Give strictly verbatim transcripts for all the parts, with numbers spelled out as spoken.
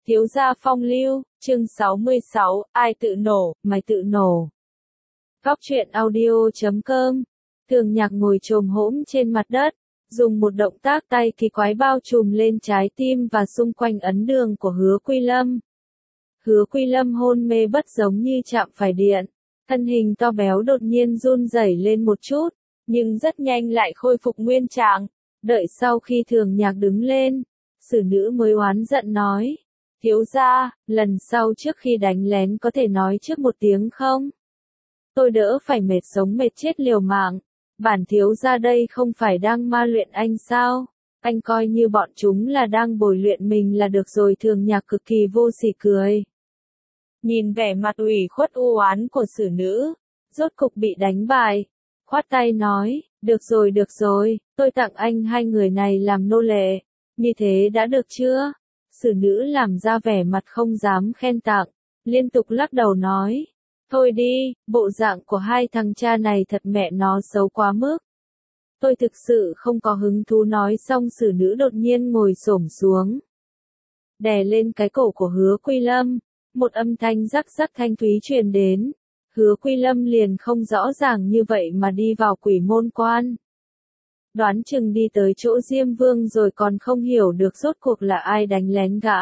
Thiếu gia phong lưu, chương sáu mươi sáu, ai tự nổ, mày tự nổ. Góc truyện audio chấm com. Thường Nhạc ngồi chồm hổm trên mặt đất, dùng một động tác tay kỳ quái bao trùm lên trái tim và xung quanh ấn đường của Hứa Quy Lâm. Hứa Quy Lâm hôn mê bất giống như chạm phải điện, thân hình to béo đột nhiên run rẩy lên một chút, nhưng rất nhanh lại khôi phục nguyên trạng. Đợi sau khi Thường Nhạc đứng lên, xử nữ mới oán giận nói: thiếu gia, lần sau trước khi đánh lén có thể nói trước một tiếng không? Tôi đỡ phải mệt sống mệt chết liều mạng. Bản thiếu gia đây không phải đang ma luyện anh sao? Anh coi như bọn chúng là đang bồi luyện mình là được rồi. Thường Nhạc cực kỳ vô sỉ cười. Nhìn vẻ mặt ủy khuất u oán của xử nữ, rốt cục bị đánh bại, khoát tay nói: được rồi được rồi, tôi tặng anh hai người này làm nô lệ, như thế đã được chưa? Xử nữ làm ra vẻ mặt không dám khen tặng, liên tục lắc đầu nói: thôi đi, bộ dạng của hai thằng cha này thật mẹ nó xấu quá mức. Tôi thực sự không có hứng thú. Nói xong xử nữ đột nhiên ngồi xổm xuống, đè lên cái cổ của Hứa Quy Lâm, một âm thanh rắc rắc thanh thúy truyền đến. Hứa Quy Lâm liền không rõ ràng như vậy mà đi vào Quỷ Môn Quan. Đoán chừng đi tới chỗ Diêm Vương rồi còn không hiểu được rốt cuộc là ai đánh lén gã.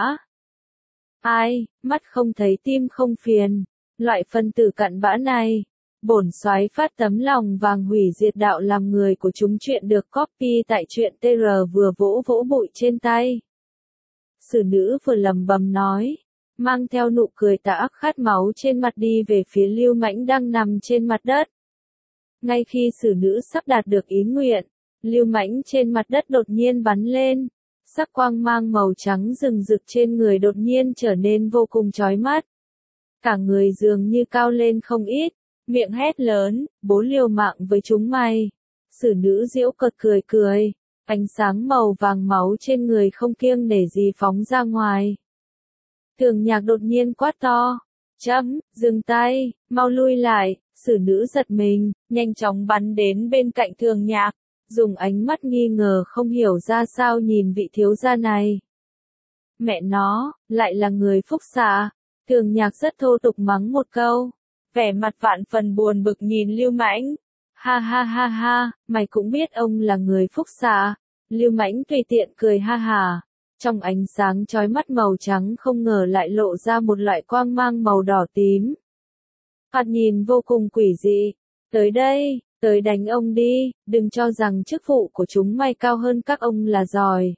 Ai, mắt không thấy tim không phiền, loại phân tử cặn bã này. Bổn soái phát tấm lòng vàng hủy diệt đạo làm người của chúng. Chuyện được copy tại truyện tê rờ. Vừa vỗ vỗ bụi trên tay, xử nữ vừa lầm bầm nói, mang theo nụ cười tà ác khát máu trên mặt đi về phía Lưu Mãnh đang nằm trên mặt đất. Ngay khi xử nữ sắp đạt được ý nguyện, Lưu Mãnh trên mặt đất đột nhiên bắn lên, sắc quang mang màu trắng rừng rực trên người đột nhiên trở nên vô cùng chói mắt. Cả người dường như cao lên không ít, miệng hét lớn: bố liều mạng với chúng mày. Xử nữ giễu cợt cười cười, ánh sáng màu vàng máu trên người không kiêng nể gì phóng ra ngoài. Thường Nhạc đột nhiên quát to: chấm, dừng tay, mau lui lại. Xử nữ giật mình, nhanh chóng bắn đến bên cạnh Thường Nhạc, dùng ánh mắt nghi ngờ không hiểu ra sao nhìn vị thiếu gia này. Mẹ nó, lại là người phúc xạ. Thường Nhạc rất thô tục mắng một câu, vẻ mặt vạn phần buồn bực nhìn Lưu Mãnh. Ha ha ha ha, mày cũng biết ông là người phúc xạ. Lưu Mãnh tùy tiện cười ha hà. Trong ánh sáng chói mắt màu trắng không ngờ lại lộ ra một loại quang mang màu đỏ tím. Thoạt nhìn vô cùng quỷ dị. Tới đây, tới đánh ông đi, đừng cho rằng chức vụ của chúng mày cao hơn các ông là giỏi.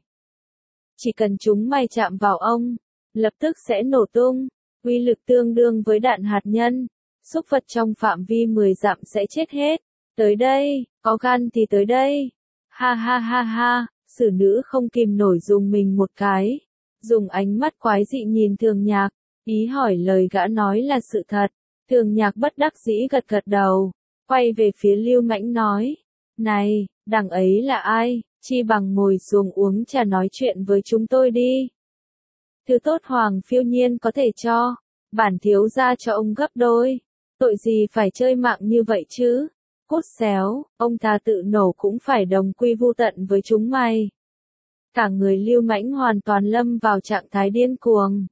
Chỉ cần chúng mày chạm vào ông, lập tức sẽ nổ tung, uy lực tương đương với đạn hạt nhân. Súc vật trong phạm vi mười dặm sẽ chết hết. Tới đây, có gan thì tới đây. Ha ha ha ha. Xử nữ không kìm nổi dùng mình một cái, dùng ánh mắt quái dị nhìn Thường Nhạc, ý hỏi lời gã nói là sự thật. Thường Nhạc bất đắc dĩ gật gật đầu, quay về phía Lưu Mãnh nói: này, đằng ấy là ai, chi bằng ngồi xuống uống trà nói chuyện với chúng tôi đi. Thứ tốt Hoàng phiêu nhiên có thể cho, bản thiếu gia cho ông gấp đôi, tội gì phải chơi mạng như vậy chứ. Cút xéo, ông ta tự nổ cũng phải đồng quy vu tận với chúng mày. Cả người Lưu Mãnh hoàn toàn lâm vào trạng thái điên cuồng.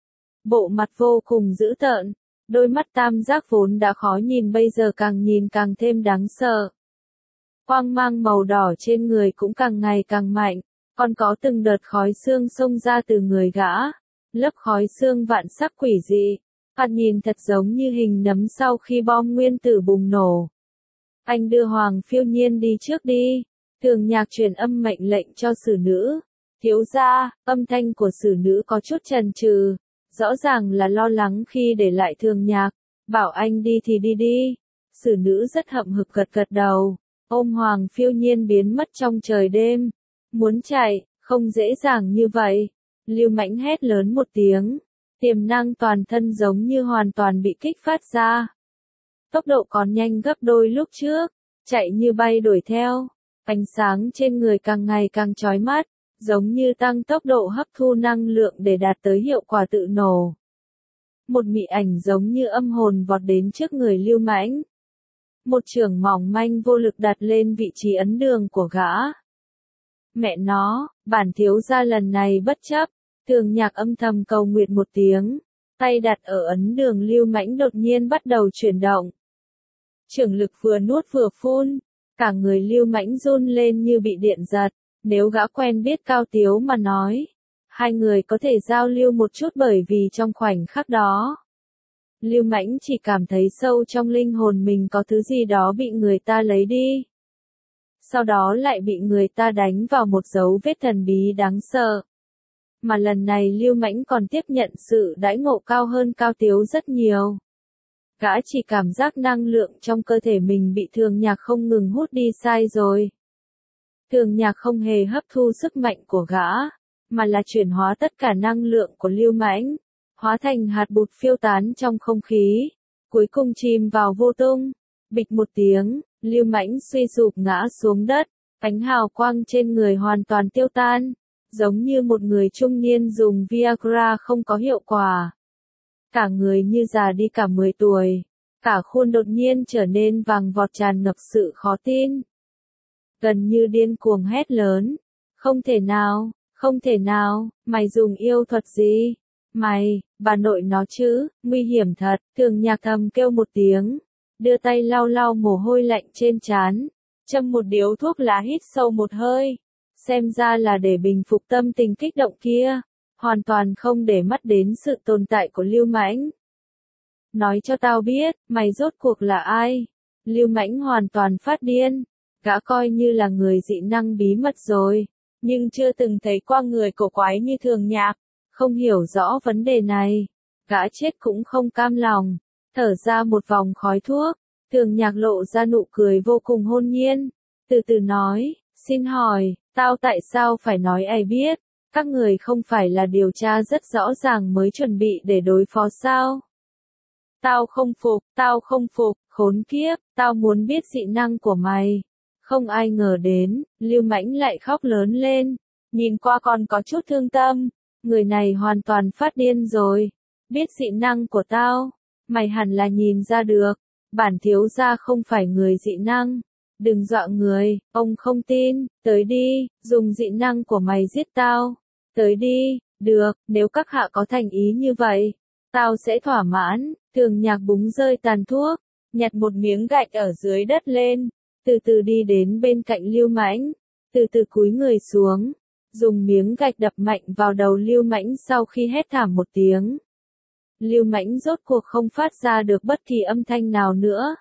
Bộ mặt vô cùng dữ tợn, đôi mắt tam giác vốn đã khó nhìn bây giờ càng nhìn càng thêm đáng sợ. Quang mang màu đỏ trên người cũng càng ngày càng mạnh, còn có từng đợt khói xương xông ra từ người gã. Lớp khói xương vạn sắc quỷ dị, thoạt nhìn thật giống như hình nấm sau khi bom nguyên tử bùng nổ. Anh đưa Hoàng phiêu nhiên đi trước đi. Thường Nhạc truyền âm mệnh lệnh cho xử nữ. Thiếu gia, âm thanh của xử nữ có chút chần chừ, rõ ràng là lo lắng khi để lại Thường Nhạc. Bảo anh đi thì đi đi. Xử nữ rất hậm hực gật gật đầu, ôm Hoàng phiêu nhiên biến mất trong trời đêm. Muốn chạy, không dễ dàng như vậy. Lưu Mãnh hét lớn một tiếng, tiềm năng toàn thân giống như hoàn toàn bị kích phát ra. Tốc độ còn nhanh gấp đôi lúc trước, chạy như bay đuổi theo. Ánh sáng trên người càng ngày càng chói mắt, giống như tăng tốc độ hấp thu năng lượng để đạt tới hiệu quả tự nổ. Một mị ảnh giống như âm hồn vọt đến trước người Lưu Mãnh. Một chưởng mỏng manh vô lực đặt lên vị trí ấn đường của gã. Mẹ nó, bản thiếu gia lần này bất chấp. Thường Nhạc âm thầm cầu nguyện một tiếng, tay đặt ở ấn đường Lưu Mãnh đột nhiên bắt đầu chuyển động. Trưởng lực vừa nuốt vừa phun, cả người Lưu Mãnh run lên như bị điện giật, nếu gã quen biết Cao Tiếu mà nói, hai người có thể giao lưu một chút bởi vì trong khoảnh khắc đó, Lưu Mãnh chỉ cảm thấy sâu trong linh hồn mình có thứ gì đó bị người ta lấy đi. Sau đó lại bị người ta đánh vào một dấu vết thần bí đáng sợ. Mà lần này Lưu Mãnh còn tiếp nhận sự đãi ngộ cao hơn Cao Tiếu rất nhiều. Gã chỉ cảm giác năng lượng trong cơ thể mình bị Thường Nhạc không ngừng hút đi sai rồi. Thường Nhạc không hề hấp thu sức mạnh của gã, mà là chuyển hóa tất cả năng lượng của Lưu Mãnh, hóa thành hạt bụt phiêu tán trong không khí, cuối cùng chìm vào vô tung. Bịch một tiếng, Lưu Mãnh suy sụp ngã xuống đất, ánh hào quang trên người hoàn toàn tiêu tan, giống như một người trung niên dùng Viagra không có hiệu quả. Cả người như già đi cả mười tuổi, cả khuôn đột nhiên trở nên vàng vọt tràn ngập sự khó tin. Gần như điên cuồng hét lớn, không thể nào, không thể nào, mày dùng yêu thuật gì? Mày, bà nội nó chứ, nguy hiểm thật. Thường Nhạc thầm kêu một tiếng, đưa tay lau lau mồ hôi lạnh trên trán, châm một điếu thuốc lá hít sâu một hơi, xem ra là để bình phục tâm tình kích động kia, hoàn toàn không để mắt đến sự tồn tại của Lưu Mãnh. Nói cho tao biết, mày rốt cuộc là ai? Lưu Mãnh hoàn toàn phát điên, gã coi như là người dị năng bí mật rồi, nhưng chưa từng thấy qua người cổ quái như Thường Nhạc, không hiểu rõ vấn đề này, gã chết cũng không cam lòng, thở ra một vòng khói thuốc, Thường Nhạc lộ ra nụ cười vô cùng hôn nhiên, từ từ nói, xin hỏi, tao tại sao phải nói ai biết, các người không phải là điều tra rất rõ ràng mới chuẩn bị để đối phó sao? Tao không phục, tao không phục, khốn kiếp, tao muốn biết dị năng của mày. Không ai ngờ đến, Lưu Mãnh lại khóc lớn lên, nhìn qua còn có chút thương tâm, người này hoàn toàn phát điên rồi, biết dị năng của tao, mày hẳn là nhìn ra được, bản thiếu gia không phải người dị năng, đừng dọa người, ông không tin, tới đi, dùng dị năng của mày giết tao, tới đi, được, nếu các hạ có thành ý như vậy, tao sẽ thỏa mãn. Thường Nhạc búng rơi tàn thuốc, nhặt một miếng gạch ở dưới đất lên, từ từ đi đến bên cạnh Lưu Mãnh, từ từ cúi người xuống, dùng miếng gạch đập mạnh vào đầu Lưu Mãnh sau khi hét thảm một tiếng. Lưu Mãnh rốt cuộc không phát ra được bất kỳ âm thanh nào nữa.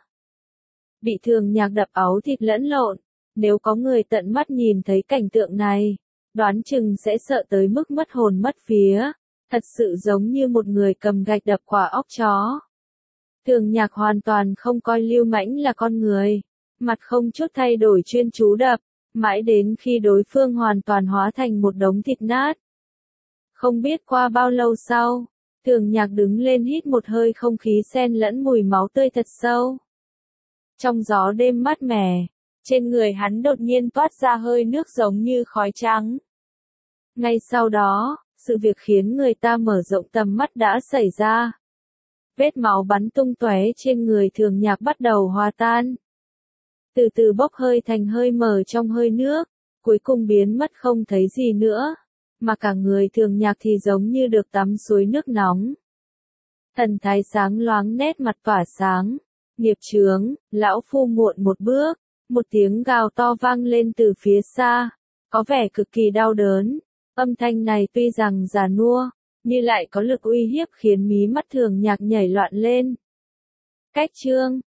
Bị Thường Nhạc đập áo thịt lẫn lộn, nếu có người tận mắt nhìn thấy cảnh tượng này, đoán chừng sẽ sợ tới mức mất hồn mất vía, thật sự giống như một người cầm gạch đập quả óc chó. Thường Nhạc hoàn toàn không coi Lưu Mãnh là con người, mặt không chút thay đổi chuyên chú đập, mãi đến khi đối phương hoàn toàn hóa thành một đống thịt nát. Không biết qua bao lâu sau, Thường Nhạc đứng lên hít một hơi không khí xen lẫn mùi máu tươi thật sâu. Trong gió đêm mát mẻ, trên người hắn đột nhiên toát ra hơi nước giống như khói trắng. Ngay sau đó, sự việc khiến người ta mở rộng tầm mắt đã xảy ra. Vết máu bắn tung tóe trên người Thường Nhạc bắt đầu hòa tan. Từ từ bốc hơi thành hơi mờ trong hơi nước, cuối cùng biến mất không thấy gì nữa, mà cả người Thường Nhạc thì giống như được tắm suối nước nóng. Thần thái sáng loáng nét mặt tỏa sáng, nghiệp chướng, lão phu muộn một bước, một tiếng gào to vang lên từ phía xa, có vẻ cực kỳ đau đớn, âm thanh này tuy rằng già nua, nhưng lại có lực uy hiếp khiến mí mắt Thường Nhạc nhảy loạn lên. Cách chương